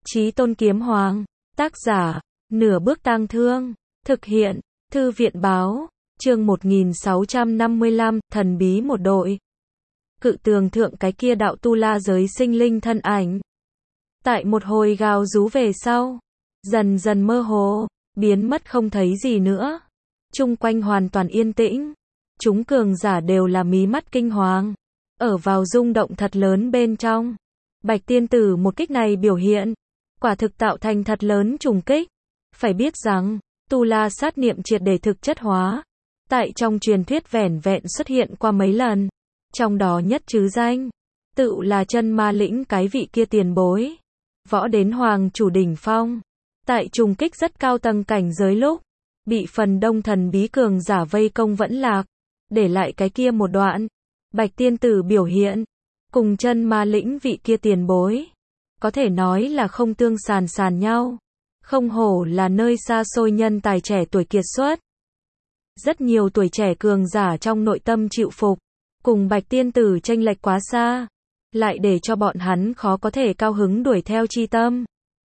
Chí Tôn Kiếm Hoàng, tác giả, Nửa Bước Tang Thương, thực hiện, Thư viện báo, chương 1655, thần bí một đội. Cự tường thượng cái kia đạo tu la giới sinh linh thân ảnh. Tại một hồi gào rú về sau, dần dần mơ hồ, biến mất không thấy gì nữa. Chung quanh hoàn toàn yên tĩnh. Chúng cường giả đều là mí mắt kinh hoàng. Ở vào rung động thật lớn bên trong. Bạch tiên tử một kích này biểu hiện, quả thực tạo thành thật lớn trùng kích. Phải biết rằng, tu la sát niệm triệt để thực chất hóa. Tại trong truyền thuyết vẻn vẹn xuất hiện qua mấy lần. Trong đó nhất chứ danh, tự là chân ma lĩnh cái vị kia tiền bối. Võ đến hoàng chủ đỉnh phong. Tại trùng kích rất cao tầng cảnh giới lúc, bị phần đông thần bí cường giả vây công vẫn lạc. Để lại cái kia một đoạn. Bạch tiên tử biểu hiện, cùng chân ma lĩnh vị kia tiền bối. Có thể nói là không tương sàn nhau. Không hổ là nơi xa xôi nhân tài trẻ tuổi kiệt xuất. Rất nhiều tuổi trẻ cường giả trong nội tâm chịu phục. Cùng bạch tiên tử chênh lệch quá xa. Lại để cho bọn hắn khó có thể cao hứng đuổi theo chi tâm.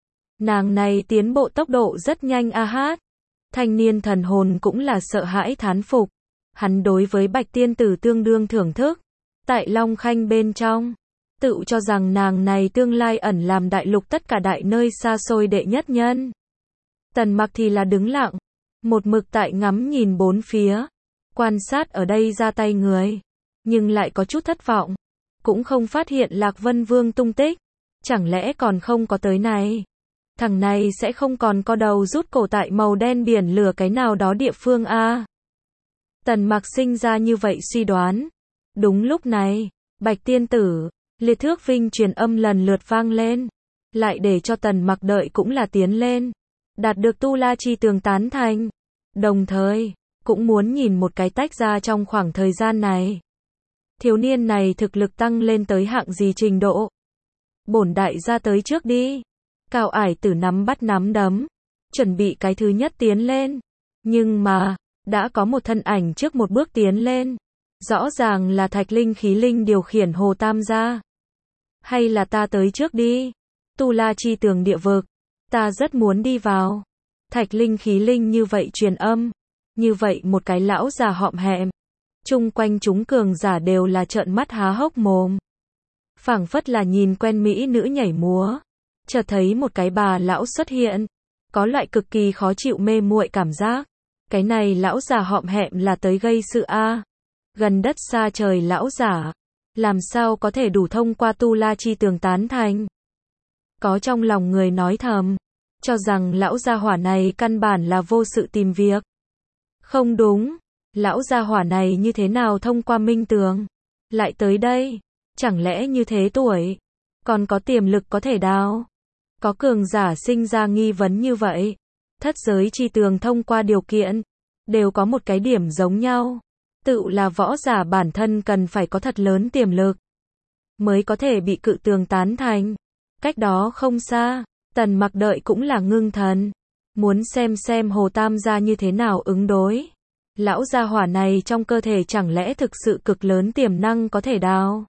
Nàng này tiến bộ tốc độ rất nhanh a hát. Thanh niên thần hồn cũng là sợ hãi thán phục. Hắn đối với bạch tiên tử tương đương thưởng thức. Tại Long Khanh bên trong, tự cho rằng nàng này tương lai ẩn làm đại lục tất cả đại nơi xa xôi đệ nhất nhân. Tần Mặc thì là đứng lặng, một mực tại ngắm nhìn bốn phía, quan sát ở đây ra tay người, nhưng lại có chút thất vọng, cũng không phát hiện Lạc Vân Vương tung tích, chẳng lẽ còn không có tới này. Thằng này sẽ không còn có đầu rút cổ tại màu đen biển lửa cái nào đó địa phương a. Tần Mặc sinh ra như vậy suy đoán. Đúng lúc này, Bạch tiên tử, Liệt Thước Vinh truyền âm lần lượt vang lên, lại để cho Tần Mặc đợi cũng là tiến lên, đạt được tu la chi tường tán thành, đồng thời cũng muốn nhìn một cái tách ra trong khoảng thời gian này. Thiếu niên này thực lực tăng lên tới hạng gì trình độ? Bổn đại gia tới trước đi. Cao Ải Tử nắm bắt nắm đấm, chuẩn bị cái thứ nhất tiến lên, nhưng mà đã có một thân ảnh trước một bước tiến lên. Rõ ràng là Thạch Linh Khí Linh điều khiển Hồ Tam gia. Hay là ta tới trước đi? Tu la chi tường địa vực, ta rất muốn đi vào. Thạch Linh Khí Linh như vậy truyền âm, như vậy một cái lão già họm hẹm. Chung quanh chúng cường giả đều là trợn mắt há hốc mồm. Phảng phất là nhìn quen mỹ nữ nhảy múa, chợt thấy một cái bà lão xuất hiện, có loại cực kỳ khó chịu mê muội cảm giác. Cái này lão già họm hẹm là tới gây sự a. Gần đất xa trời lão giả, làm sao có thể đủ thông qua tu la chi tường tán thành. Có trong lòng người nói thầm, cho rằng lão gia hỏa này căn bản là vô sự tìm việc. Không đúng, lão gia hỏa này như thế nào thông qua minh tường, lại tới đây, chẳng lẽ như thế tuổi, còn có tiềm lực có thể đào. Có cường giả sinh ra nghi vấn như vậy, thất giới chi tường thông qua điều kiện, đều có một cái điểm giống nhau. Tự là võ giả bản thân cần phải có thật lớn tiềm lực, mới có thể bị cự tường tán thành. Cách đó không xa, Tần Mặc đợi cũng là ngưng thần, muốn xem Hồ Tam gia như thế nào ứng đối. Lão gia hỏa này trong cơ thể chẳng lẽ thực sự cực lớn tiềm năng có thể đào.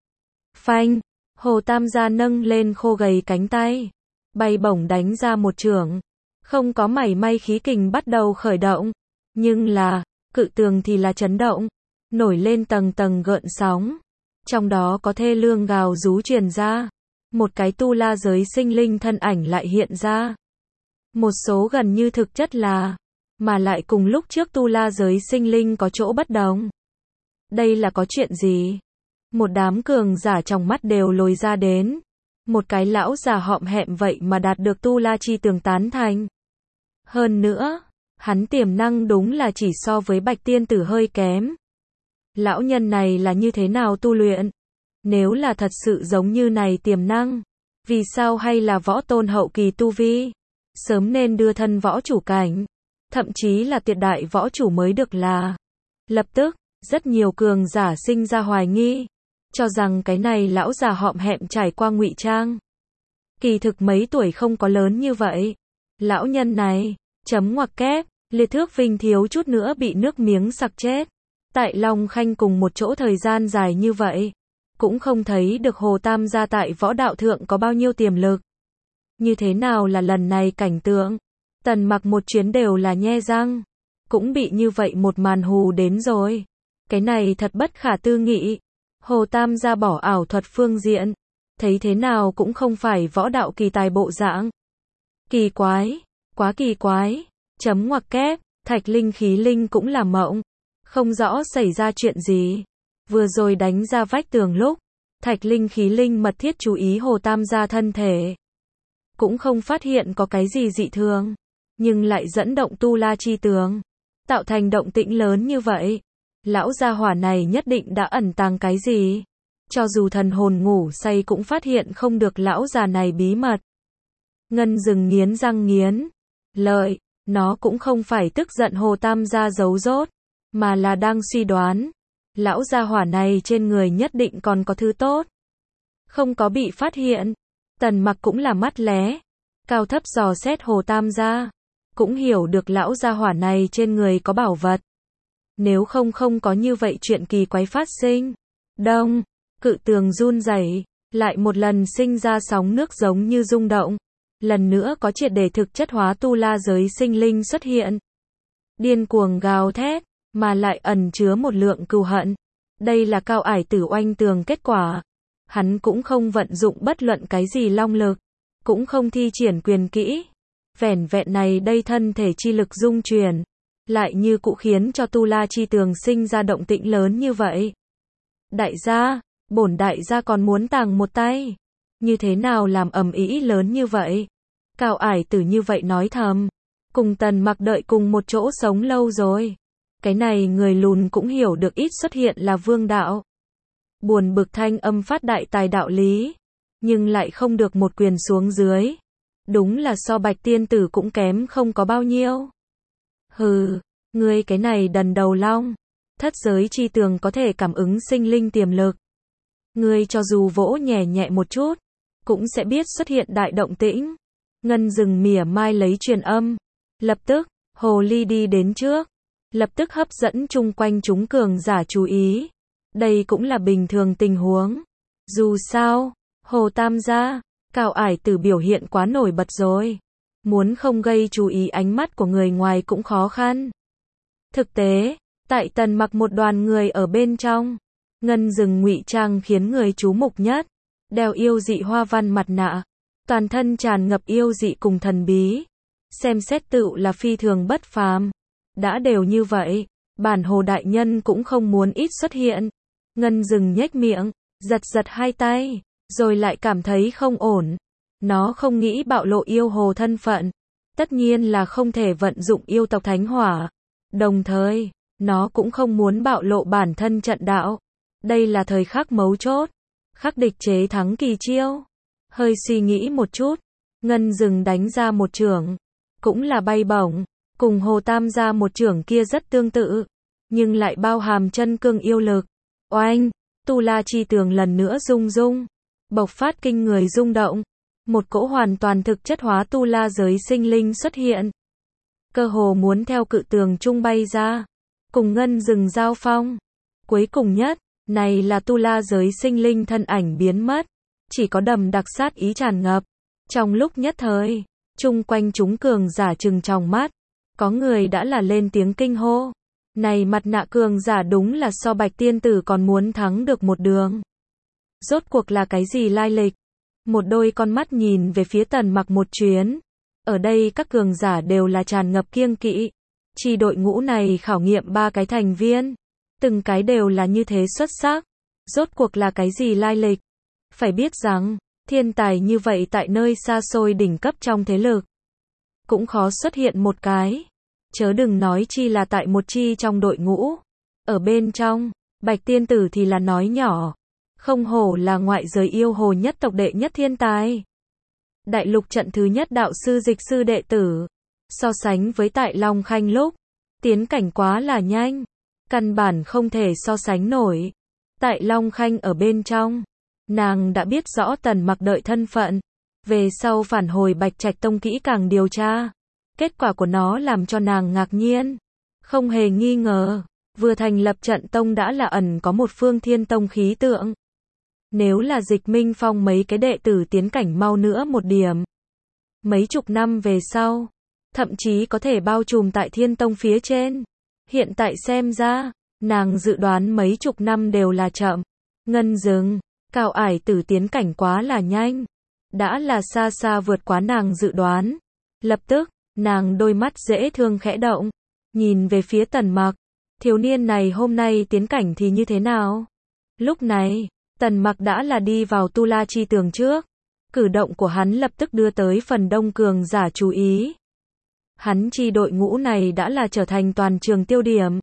Phanh, Hồ Tam gia nâng lên khô gầy cánh tay, bay bổng đánh ra một chưởng, không có mảy may khí kình bắt đầu khởi động, nhưng là cự tường thì là chấn động, nổi lên tầng tầng gợn sóng, trong đó có thê lương gào rú truyền ra, một cái tu la giới sinh linh thân ảnh lại hiện ra. Một số gần như thực chất là, mà lại cùng lúc trước tu la giới sinh linh có chỗ bất đồng. Đây là có chuyện gì? Một đám cường giả trong mắt đều lồi ra đến, một cái lão già họm hẹm vậy mà đạt được tu la chi tường tán thành. Hơn nữa, hắn tiềm năng đúng là chỉ so với bạch tiên tử hơi kém. Lão nhân này là như thế nào tu luyện? Nếu là thật sự giống như này tiềm năng, vì sao hay là võ tôn hậu kỳ tu vi? Sớm nên đưa thân võ chủ cảnh, thậm chí là tuyệt đại võ chủ mới được là. Lập tức, rất nhiều cường giả sinh ra hoài nghi, cho rằng cái này lão già họm hẹm trải qua ngụy trang. Kỳ thực mấy tuổi không có lớn như vậy. Lão nhân này, chấm ngoặc kép. Liệt Thước Vinh thiếu chút nữa bị nước miếng sặc chết. Tại Long Khanh cùng một chỗ thời gian dài như vậy, cũng không thấy được Hồ Tam gia tại võ đạo thượng có bao nhiêu tiềm lực. Như thế nào là lần này cảnh tượng? Tần Mặc một chuyến đều là nhe răng. Cũng bị như vậy một màn hù đến rồi. Cái này thật bất khả tư nghị. Hồ Tam gia bỏ ảo thuật phương diện. Thấy thế nào cũng không phải võ đạo kỳ tài bộ dạng. Kỳ quái. Quá kỳ quái. Chấm ngoặc kép. Thạch Linh Khí Linh cũng là mộng. Không rõ xảy ra chuyện gì. Vừa rồi đánh ra vách tường lúc. Thạch Linh Khí Linh mật thiết chú ý Hồ Tam gia thân thể. Cũng không phát hiện có cái gì dị thường. Nhưng lại dẫn động tu la chi tường. Tạo thành động tĩnh lớn như vậy. Lão gia hỏa này nhất định đã ẩn tàng cái gì. Cho dù thần hồn ngủ say cũng phát hiện không được lão già này bí mật. Ngân Dừng nghiến răng nghiến lợi. Nó cũng không phải tức giận Hồ Tam gia giấu dốt. Mà là đang suy đoán. Lão gia hỏa này trên người nhất định còn có thứ tốt. Không có bị phát hiện. Tần Mặc cũng là mắt lé. Cao thấp dò xét Hồ Tam gia. Cũng hiểu được lão gia hỏa này trên người có bảo vật. Nếu không có như vậy chuyện kỳ quái phát sinh. Đông, cự tường run rẩy, lại một lần sinh ra sóng nước giống như rung động. Lần nữa có triệt để thực chất hóa tu la giới sinh linh xuất hiện. Điên cuồng gào thét, mà lại ẩn chứa một lượng cừu hận. Đây là Cao Ải Tử oanh tường kết quả. Hắn cũng không vận dụng bất luận cái gì long lực, cũng không thi triển quyền kỹ. Vẻn vẹn này đây thân thể chi lực dung chuyển, lại như cũ khiến cho tu la chi tường sinh ra động tĩnh lớn như vậy. Đại gia, bổn đại gia còn muốn tàng một tay. Như thế nào làm ầm ĩ lớn như vậy? Cao Ải Tử như vậy nói thầm. Cùng Tần Mặc đợi cùng một chỗ sống lâu rồi. Cái này người lùn cũng hiểu được ít xuất hiện là vương đạo. Buồn bực thanh âm phát đại tài đạo lý. Nhưng lại không được một quyền xuống dưới. Đúng là so Bạch Tiên Tử cũng kém không có bao nhiêu. Hừ, ngươi cái này đần đầu long. Thất giới chi tường có thể cảm ứng sinh linh tiềm lực. Ngươi cho dù vỗ nhẹ nhẹ một chút, cũng sẽ biết xuất hiện đại động tĩnh. Ngân Dừng mỉa mai lấy truyền âm. Lập tức, hồ ly đi đến trước. Lập tức hấp dẫn chung quanh chúng cường giả chú ý. Đây cũng là bình thường tình huống. Dù sao, Hồ Tam gia, Cao Ải Tử biểu hiện quá nổi bật rồi. Muốn không gây chú ý ánh mắt của người ngoài cũng khó khăn. Thực tế, tại Tần Mặc một đoàn người ở bên trong, Ngân Dừng ngụy trang khiến người chú mục nhất. Đeo yêu dị hoa văn mặt nạ, toàn thân tràn ngập yêu dị cùng thần bí. Xem xét tựu là phi thường bất phàm. Đã đều như vậy, bản Hồ đại nhân cũng không muốn ít xuất hiện. Ngân Dừng nhếch miệng, giật hai tay, rồi lại cảm thấy không ổn. Nó không nghĩ bạo lộ yêu hồ thân phận. Tất nhiên là không thể vận dụng yêu tộc thánh hỏa. Đồng thời, nó cũng không muốn bạo lộ bản thân trận đạo. Đây là thời khắc mấu chốt. Khắc địch chế thắng kỳ chiêu. Hơi suy nghĩ một chút, Ngân Dừng đánh ra một chưởng. Cũng là bay bổng. Cùng Hồ Tam gia một chưởng kia rất tương tự. Nhưng lại bao hàm chân cương yêu lực. Oanh, tu la chi tường lần nữa rung rung. Bộc phát kinh người rung động. Một cỗ hoàn toàn thực chất hóa tu la giới sinh linh xuất hiện. Cơ hồ muốn theo cự tường trung bay ra. Cùng Ngân Dừng giao phong. Cuối cùng nhất, này là tu la giới sinh linh thân ảnh biến mất. Chỉ có đầm đặc sát ý tràn ngập. Trong lúc nhất thời, chung quanh chúng cường giả trừng tròng mắt. Có người đã là lên tiếng kinh hô. Này mặt nạ cường giả đúng là so Bạch Tiên Tử còn muốn thắng được một đường. Rốt cuộc là cái gì lai lịch? Một đôi con mắt nhìn về phía Tần Mặc một chuyến. Ở đây các cường giả đều là tràn ngập kiêng kỵ. Chỉ đội ngũ này khảo nghiệm 3 cái thành viên. Từng cái đều là như thế xuất sắc. Rốt cuộc là cái gì lai lịch? Phải biết rằng, thiên tài như vậy tại nơi xa xôi đỉnh cấp trong thế lực. Cũng khó xuất hiện một cái. Chớ đừng nói chi là tại một chi trong đội ngũ. Ở bên trong, Bạch Tiên Tử thì là nói nhỏ. Không hổ là ngoại giới yêu hồ nhất tộc đệ nhất thiên tài. Đại lục trận thứ nhất đạo sư dịch sư đệ tử. So sánh với tại Long Khanh lúc, tiến cảnh quá là nhanh. Căn bản không thể so sánh nổi. Tại Long Khanh ở bên trong, nàng đã biết rõ Tần Mặc đợi thân phận. Về sau phản hồi Bạch Trạch Tông kỹ càng điều tra. Kết quả của nó làm cho nàng ngạc nhiên. Không hề nghi ngờ, vừa thành lập trận tông đã là ẩn có một phương thiên tông khí tượng. Nếu là Dịch Minh Phong mấy cái đệ tử tiến cảnh mau nữa một điểm, mấy chục năm về sau, thậm chí có thể bao trùm tại Thiên Tông phía trên. Hiện tại xem ra, nàng dự đoán mấy chục năm đều là chậm. Ngân Dừng, Cao Ải Tử tiến cảnh quá là nhanh, đã là xa xa vượt quá nàng dự đoán. Lập tức, nàng đôi mắt dễ thương khẽ động, nhìn về phía Tần Mặc, thiếu niên này hôm nay tiến cảnh thì như thế nào? Lúc này, Tần Mặc đã là đi vào Tu La Chi tường trước, cử động của hắn lập tức đưa tới phần đông cường giả chú ý. Hắn chi đội ngũ này đã là trở thành toàn trường tiêu điểm.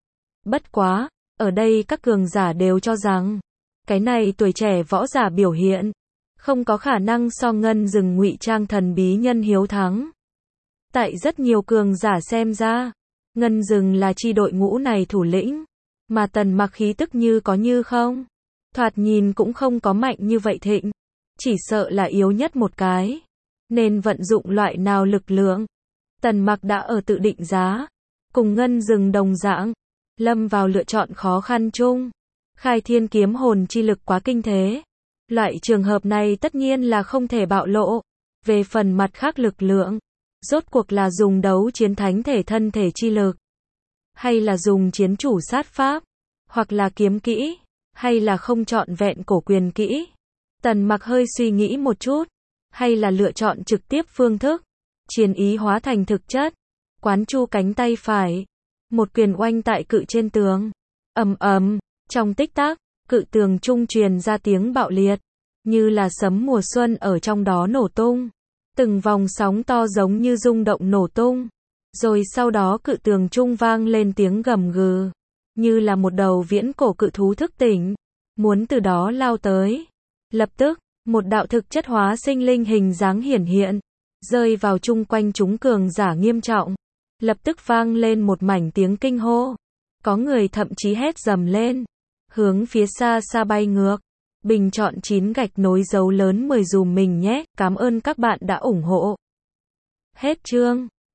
Bất quá, ở đây các cường giả đều cho rằng, cái này tuổi trẻ võ giả biểu hiện, không có khả năng so Ngân Dừng ngụy trang thần bí nhân hiếu thắng. Tại rất nhiều cường giả xem ra, Ngân Dừng là chi đội ngũ này thủ lĩnh, mà Tần Mặc khí tức như có như không, thoạt nhìn cũng không có mạnh như vậy thịnh, chỉ sợ là yếu nhất một cái, nên vận dụng loại nào lực lượng. Tần Mặc đã ở tự định giá, cùng Ngân Dừng đồng dạng, lâm vào lựa chọn khó khăn chung. Khai Thiên kiếm hồn chi lực quá kinh thế, loại trường hợp này tất nhiên là không thể bạo lộ. Về phần mặt khác lực lượng, rốt cuộc là dùng đấu chiến thánh thể thân thể chi lực, hay là dùng chiến chủ sát pháp, hoặc là kiếm kỹ, hay là không trọn vẹn cổ quyền kỹ. Tần Mặc hơi suy nghĩ một chút, hay là lựa chọn trực tiếp phương thức, chiến ý hóa thành thực chất, quán chu cánh tay phải, một quyền oanh tại cự trên tường. Ầm ầm, trong tích tắc, cự tường trung truyền ra tiếng bạo liệt, như là sấm mùa xuân ở trong đó nổ tung. Từng vòng sóng to giống như rung động nổ tung. Rồi sau đó cự tường trung vang lên tiếng gầm gừ, như là một đầu viễn cổ cự thú thức tỉnh, muốn từ đó lao tới. Lập tức, một đạo thực chất hóa sinh linh hình dáng hiển hiện, rơi vào chung quanh chúng cường giả nghiêm trọng. Lập tức vang lên một mảnh tiếng kinh hô. Có người thậm chí hét dầm lên, hướng phía xa xa bay ngược. Bình chọn 9 gạch nối dấu lớn 10 dùm mình nhé, cảm ơn các bạn đã ủng hộ. Hết chương.